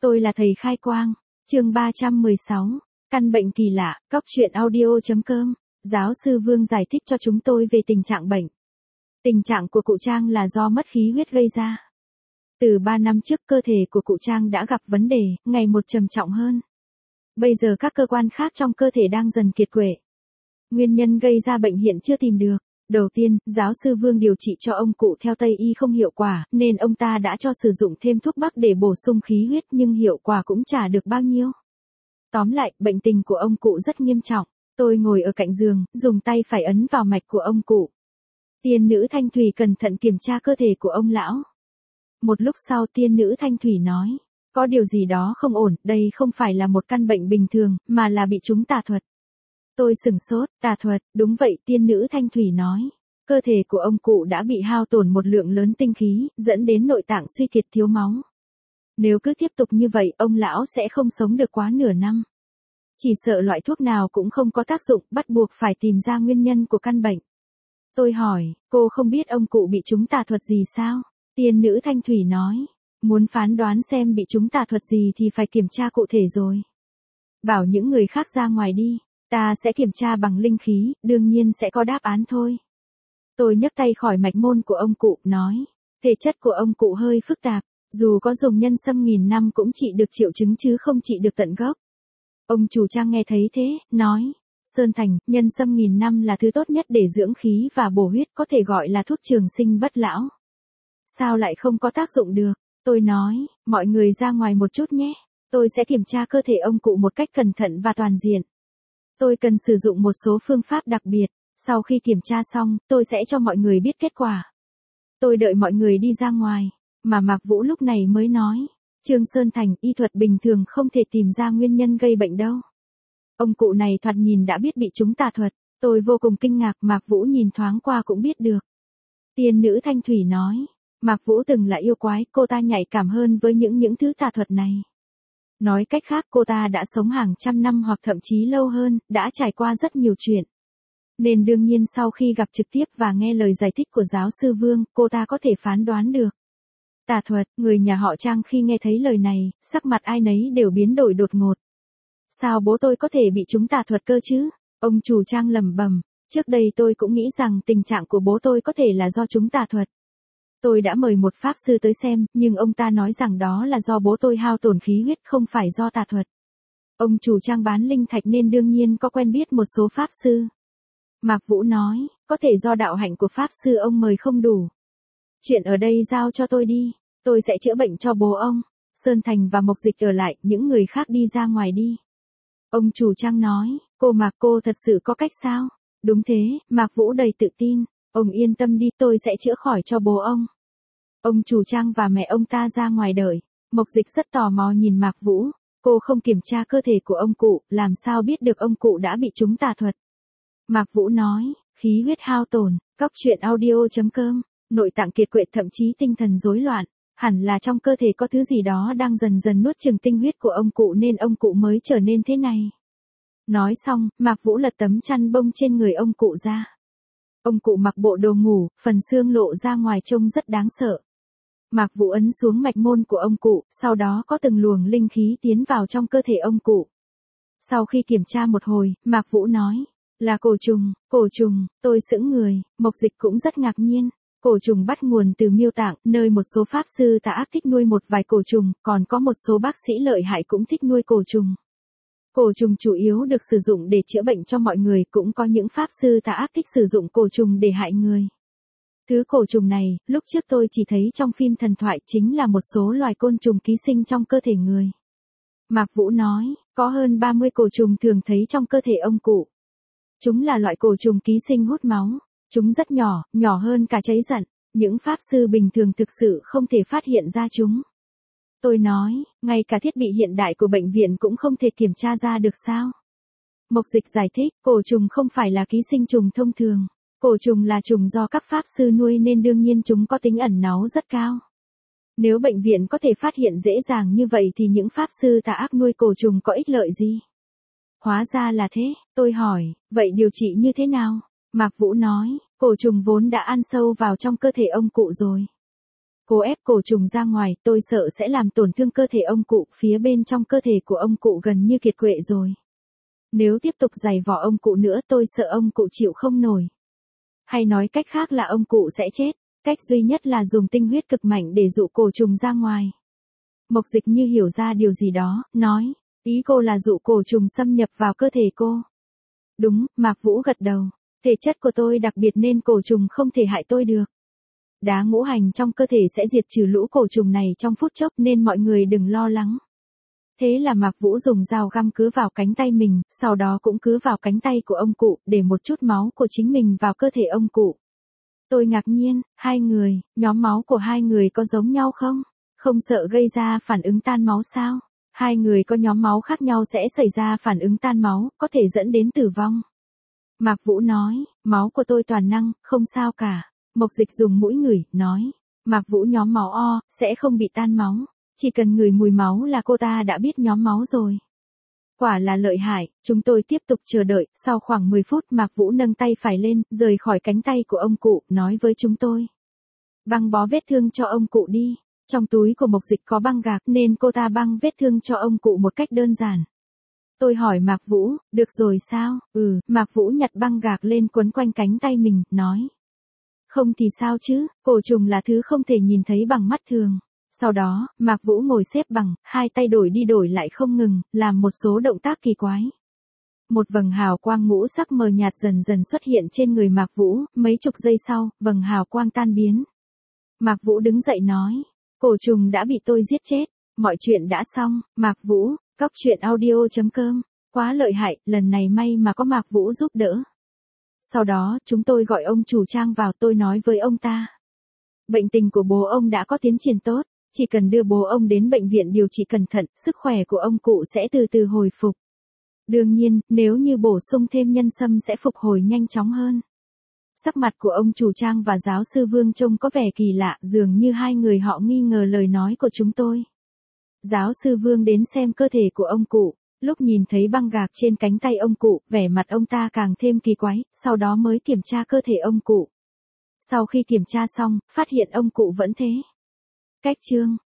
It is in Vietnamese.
Tôi là thầy khai quang. Chương 316. Căn bệnh kỳ lạ, Cóc truyện audio.com. Giáo sư Vương giải thích cho chúng tôi về tình trạng bệnh. Tình trạng của cụ Trang là do mất khí huyết gây ra. Từ 3 năm trước cơ thể của cụ Trang đã gặp vấn đề, ngày một trầm trọng hơn. Bây giờ các cơ quan khác trong cơ thể đang dần kiệt quệ. Nguyên nhân gây ra bệnh hiện chưa tìm được. Đầu tiên, giáo sư Vương điều trị cho ông cụ theo Tây y không hiệu quả, nên ông ta đã cho sử dụng thêm thuốc bắc để bổ sung khí huyết nhưng hiệu quả cũng chả được bao nhiêu. Tóm lại, bệnh tình của ông cụ rất nghiêm trọng. Tôi ngồi ở cạnh giường, dùng tay phải ấn vào mạch của ông cụ. Tiên nữ Thanh Thủy cẩn thận kiểm tra cơ thể của ông lão. Một lúc sau tiên nữ Thanh Thủy nói, có điều gì đó không ổn, đây không phải là một căn bệnh bình thường, mà là bị trúng tà thuật. Tôi sửng sốt, tà thuật, đúng vậy, tiên nữ Thanh Thủy nói. Cơ thể của ông cụ đã bị hao tổn một lượng lớn tinh khí, dẫn đến nội tạng suy kiệt thiếu máu. Nếu cứ tiếp tục như vậy, ông lão sẽ không sống được quá nửa năm. Chỉ sợ loại thuốc nào cũng không có tác dụng, bắt buộc phải tìm ra nguyên nhân của căn bệnh. Tôi hỏi, cô không biết ông cụ bị trúng tà thuật gì sao? Tiên nữ Thanh Thủy nói, muốn phán đoán xem bị trúng tà thuật gì thì phải kiểm tra cụ thể rồi. Bảo những người khác ra ngoài đi, ta sẽ kiểm tra bằng linh khí, đương nhiên sẽ có đáp án thôi. Tôi nhấc tay khỏi mạch môn của ông cụ, nói, thể chất của ông cụ hơi phức tạp, dù có dùng nhân sâm 1000 năm cũng trị được triệu chứng chứ không trị được tận gốc. Ông chủ Trang nghe thấy thế, nói, Sơn Thành, nhân sâm 1000 năm là thứ tốt nhất để dưỡng khí và bổ huyết, có thể gọi là thuốc trường sinh bất lão. Sao lại không có tác dụng được? Tôi nói, mọi người ra ngoài một chút nhé, tôi sẽ kiểm tra cơ thể ông cụ một cách cẩn thận và toàn diện. Tôi cần sử dụng một số phương pháp đặc biệt, sau khi kiểm tra xong, tôi sẽ cho mọi người biết kết quả. Tôi đợi mọi người đi ra ngoài, mà Mạc Vũ lúc này mới nói, Trương Sơn Thành, y thuật bình thường không thể tìm ra nguyên nhân gây bệnh đâu. Ông cụ này thoạt nhìn đã biết bị trúng tà thuật, tôi vô cùng kinh ngạc, Mạc Vũ nhìn thoáng qua cũng biết được. Tiên nữ Thanh Thủy nói, Mạc Vũ từng là yêu quái, cô ta nhạy cảm hơn với những thứ tà thuật này. Nói cách khác cô ta đã sống hàng trăm năm hoặc thậm chí lâu hơn, đã trải qua rất nhiều chuyện. Nên đương nhiên sau khi gặp trực tiếp và nghe lời giải thích của giáo sư Vương, cô ta có thể phán đoán được. Tà thuật, người nhà họ Trang khi nghe thấy lời này, sắc mặt ai nấy đều biến đổi đột ngột. Sao bố tôi có thể bị trúng tà thuật cơ chứ? Ông chủ Trang lẩm bẩm, trước đây tôi cũng nghĩ rằng tình trạng của bố tôi có thể là do trúng tà thuật. Tôi đã mời một pháp sư tới xem, nhưng ông ta nói rằng đó là do bố tôi hao tổn khí huyết không phải do tà thuật. Ông chủ Trang bán linh thạch nên đương nhiên có quen biết một số pháp sư. Mạc Vũ nói, có thể do đạo hạnh của pháp sư ông mời không đủ. Chuyện ở đây giao cho tôi đi, tôi sẽ chữa bệnh cho bố ông. Sơn Thành và Mộc Dịch ở lại, những người khác đi ra ngoài đi. Ông chủ Trang nói, cô Mạc cô thật sự có cách sao? Đúng thế, Mạc Vũ đầy tự tin, ông yên tâm đi, tôi sẽ chữa khỏi cho bố ông. Ông chủ Trang và mẹ ông ta ra ngoài đợi, Mộc Dịch rất tò mò nhìn Mạc Vũ, cô không kiểm tra cơ thể của ông cụ, làm sao biết được ông cụ đã bị trúng tà thuật. Mạc Vũ nói, khí huyết hao tổn, Cóc truyện audio.com, nội tạng kiệt quệ thậm chí tinh thần rối loạn, hẳn là trong cơ thể có thứ gì đó đang dần dần nuốt chửng tinh huyết của ông cụ nên ông cụ mới trở nên thế này. Nói xong, Mạc Vũ lật tấm chăn bông trên người ông cụ ra. Ông cụ mặc bộ đồ ngủ, phần xương lộ ra ngoài trông rất đáng sợ. Mạc Vũ ấn xuống mạch môn của ông cụ, sau đó có từng luồng linh khí tiến vào trong cơ thể ông cụ. Sau khi kiểm tra một hồi, Mạc Vũ nói, là cổ trùng, tôi sững người, Mộc Dịch cũng rất ngạc nhiên. Cổ trùng bắt nguồn từ Miêu Tạng, nơi một số pháp sư tà ác thích nuôi một vài cổ trùng, còn có một số bác sĩ lợi hại cũng thích nuôi cổ trùng. Cổ trùng chủ yếu được sử dụng để chữa bệnh cho mọi người, cũng có những pháp sư tà ác thích sử dụng cổ trùng để hại người. Thứ cổ trùng này, lúc trước tôi chỉ thấy trong phim thần thoại, chính là một số loài côn trùng ký sinh trong cơ thể người. Mạc Vũ nói, có hơn 30 cổ trùng thường thấy trong cơ thể ông cụ. Chúng là loại cổ trùng ký sinh hút máu. Chúng rất nhỏ, nhỏ hơn cả cháy giận, những pháp sư bình thường thực sự không thể phát hiện ra chúng. Tôi nói, ngay cả thiết bị hiện đại của bệnh viện cũng không thể kiểm tra ra được sao? Mộc Dịch giải thích, cổ trùng không phải là ký sinh trùng thông thường. Cổ trùng là trùng do các pháp sư nuôi nên đương nhiên chúng có tính ẩn náu rất cao. Nếu bệnh viện có thể phát hiện dễ dàng như vậy thì những pháp sư tà ác nuôi cổ trùng có ích lợi gì? Hóa ra là thế, tôi hỏi, vậy điều trị như thế nào? Mạc Vũ nói, cổ trùng vốn đã ăn sâu vào trong cơ thể ông cụ rồi. cố ép cổ trùng ra ngoài, tôi sợ sẽ làm tổn thương cơ thể ông cụ, phía bên trong cơ thể của ông cụ gần như kiệt quệ rồi. Nếu tiếp tục giày vò ông cụ nữa tôi sợ ông cụ chịu không nổi. Hay nói cách khác là ông cụ sẽ chết, cách duy nhất là dùng tinh huyết cực mạnh để dụ cổ trùng ra ngoài. Mộc Dịch như hiểu ra điều gì đó, nói, ý cô là dụ cổ trùng xâm nhập vào cơ thể cô. Đúng, Mạc Vũ gật đầu, thể chất của tôi đặc biệt nên cổ trùng không thể hại tôi được. Đá ngũ hành trong cơ thể sẽ diệt trừ lũ cổ trùng này trong phút chốc nên mọi người đừng lo lắng. Thế là Mạc Vũ dùng dao găm cứa vào cánh tay mình, sau đó cũng cứa vào cánh tay của ông cụ, để một chút máu của chính mình vào cơ thể ông cụ. Tôi ngạc nhiên, hai người, nhóm máu của hai người có giống nhau không? Không sợ gây ra phản ứng tan máu sao? Hai người có nhóm máu khác nhau sẽ xảy ra phản ứng tan máu, có thể dẫn đến tử vong. Mạc Vũ nói, máu của tôi toàn năng, không sao cả. Mộc Dịch dùng mũi ngửi, nói, Mạc Vũ nhóm máu O, sẽ không bị tan máu. Chỉ cần ngửi mùi máu là cô ta đã biết nhóm máu rồi. Quả là lợi hại, chúng tôi tiếp tục chờ đợi, sau khoảng 10 phút Mạc Vũ nâng tay phải lên, rời khỏi cánh tay của ông cụ, nói với chúng tôi. Băng bó vết thương cho ông cụ đi. Trong túi của Mộc Dịch có băng gạc nên cô ta băng vết thương cho ông cụ một cách đơn giản. Tôi hỏi Mạc Vũ, được rồi sao? Mạc Vũ nhặt băng gạc lên quấn quanh cánh tay mình, nói. Không thì sao chứ, cổ trùng là thứ không thể nhìn thấy bằng mắt thường. Sau đó, Mạc Vũ ngồi xếp bằng, hai tay đổi đi đổi lại không ngừng, làm một số động tác kỳ quái. Một vầng hào quang ngũ sắc mờ nhạt dần dần xuất hiện trên người Mạc Vũ, mấy chục giây sau, vầng hào quang tan biến. Mạc Vũ đứng dậy nói, cổ trùng đã bị tôi giết chết, mọi chuyện đã xong. Mạc Vũ, coctruyện.audio.com, quá lợi hại, lần này may mà có Mạc Vũ giúp đỡ. Sau đó, chúng tôi gọi ông chủ Trang vào, tôi nói với ông ta. Bệnh tình của bố ông đã có tiến triển tốt, chỉ cần đưa bố ông đến bệnh viện điều trị cẩn thận, sức khỏe của ông cụ sẽ từ từ hồi phục. Đương nhiên, nếu như bổ sung thêm nhân sâm sẽ phục hồi nhanh chóng hơn. Sắc mặt của ông chủ Trang và giáo sư Vương trông có vẻ kỳ lạ, dường như hai người họ nghi ngờ lời nói của chúng tôi. Giáo sư Vương đến xem cơ thể của ông cụ, lúc nhìn thấy băng gạc trên cánh tay ông cụ, vẻ mặt ông ta càng thêm kỳ quái, sau đó mới kiểm tra cơ thể ông cụ. Sau khi kiểm tra xong, phát hiện ông cụ vẫn thế. Cách chương